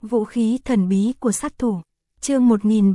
Vũ khí thần bí của sát thủ. Chương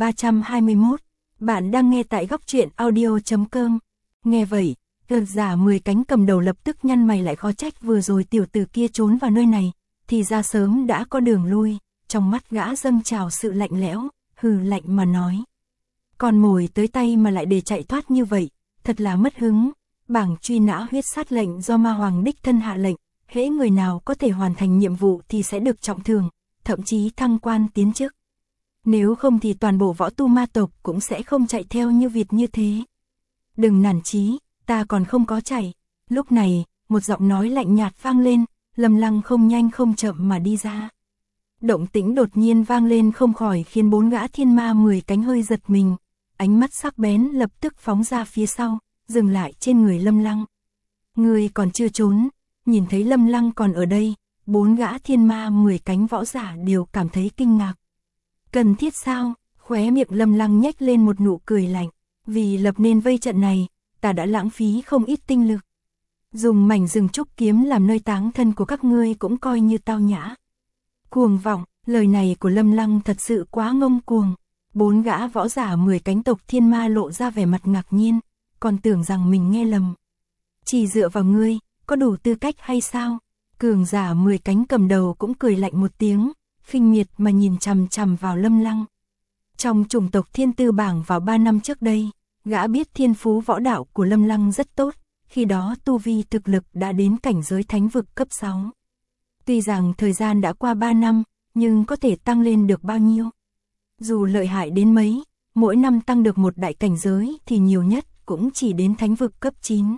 1321. Bạn đang nghe tại góc truyện audio.com. Nghe vậy, cường giả 10 cánh cầm đầu lập tức nhăn mày lại, khó trách vừa rồi tiểu tử kia trốn vào nơi này, thì ra sớm đã có đường lui. Trong mắt gã dâng trào sự lạnh lẽo, hừ lạnh mà nói: còn mồi tới tay mà lại để chạy thoát như vậy, thật là mất hứng. Bảng truy nã huyết sát lệnh do ma hoàng đích thân hạ lệnh, hễ người nào có thể hoàn thành nhiệm vụ thì sẽ được trọng thưởng, thậm chí thăng quan tiến chức. Nếu không thì toàn bộ võ tu ma tộc cũng sẽ không chạy theo như vịt như thế. Đừng nản chí, ta còn không có chạy. Lúc này, một giọng nói lạnh nhạt vang lên, Lâm Lăng không nhanh không chậm mà đi ra. Động tĩnh đột nhiên vang lên không khỏi khiến 4 gã thiên ma 10 cánh hơi giật mình, ánh mắt sắc bén lập tức phóng ra phía sau, dừng lại trên người Lâm Lăng. Người còn chưa trốn. Nhìn thấy Lâm Lăng còn ở đây, 4 gã thiên ma 10 cánh võ giả đều cảm thấy kinh ngạc. Cần thiết sao? Khóe miệng Lâm Lăng nhếch lên một nụ cười lạnh. Vì lập nên vây trận này, ta đã lãng phí không ít tinh lực. Dùng mảnh rừng trúc kiếm làm nơi táng thân của các ngươi cũng coi như tao nhã. Cuồng vọng, lời này của Lâm Lăng thật sự quá ngông cuồng. 4 gã võ giả 10 cánh tộc thiên ma lộ ra vẻ mặt ngạc nhiên, còn tưởng rằng mình nghe lầm. Chỉ dựa vào ngươi, có đủ tư cách hay sao? Cường giả 10 cánh cầm đầu cũng cười lạnh một tiếng, khinh miệt mà nhìn chằm chằm vào Lâm Lăng. Trong chủng tộc thiên tư bảng vào 3 năm trước đây, gã biết thiên phú võ đạo của Lâm Lăng rất tốt, khi đó tu vi thực lực đã đến cảnh giới thánh vực cấp 6. Tuy rằng thời gian đã qua 3 năm, nhưng có thể tăng lên được bao nhiêu? Dù lợi hại đến mấy, mỗi năm tăng được một đại cảnh giới thì nhiều nhất cũng chỉ đến thánh vực cấp 9.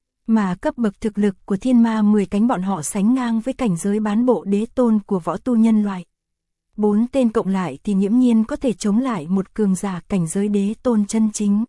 Mà cấp bậc thực lực của thiên ma 10 cánh bọn họ sánh ngang với cảnh giới bán bộ đế tôn của võ tu nhân loại. 4 tên cộng lại thì nghiễm nhiên có thể chống lại một cường giả cảnh giới đế tôn chân chính.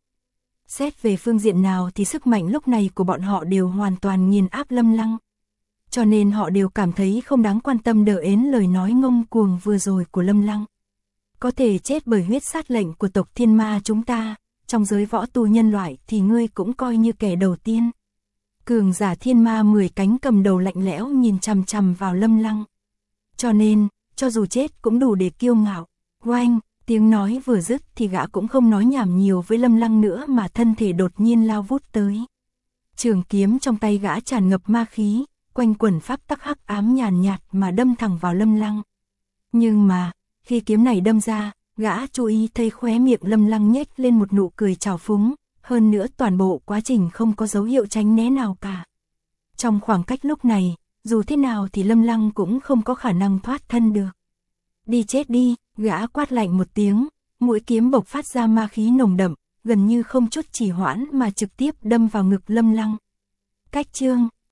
Xét về phương diện nào thì sức mạnh lúc này của bọn họ đều hoàn toàn nghiền áp Lâm Lăng. Cho nên họ đều cảm thấy không đáng quan tâm đờ ến lời nói ngông cuồng vừa rồi của Lâm Lăng. Có thể chết bởi huyết sát lệnh của tộc thiên ma chúng ta, trong giới võ tu nhân loại thì ngươi cũng coi như kẻ đầu tiên. Cường giả thiên ma 10 cánh cầm đầu lạnh lẽo nhìn chằm chằm vào Lâm Lăng. Cho nên, cho dù chết cũng đủ để kiêu ngạo. Oanh, tiếng nói vừa dứt thì gã cũng không nói nhảm nhiều với Lâm Lăng nữa mà thân thể đột nhiên lao vút tới. Trường kiếm trong tay gã tràn ngập ma khí, quanh quẩn pháp tắc hắc ám nhàn nhạt mà đâm thẳng vào Lâm Lăng. Nhưng mà, khi kiếm này đâm ra, gã chú ý thấy khóe miệng Lâm Lăng nhếch lên một nụ cười trào phúng, hơn nữa toàn bộ quá trình không có dấu hiệu tránh né nào cả. Trong khoảng cách lúc này, dù thế nào thì Lâm Lăng cũng không có khả năng thoát thân được. Đi chết đi, gã quát lạnh một tiếng, mũi kiếm bộc phát ra ma khí nồng đậm, gần như không chút trì hoãn mà trực tiếp đâm vào ngực Lâm Lăng. Cách chương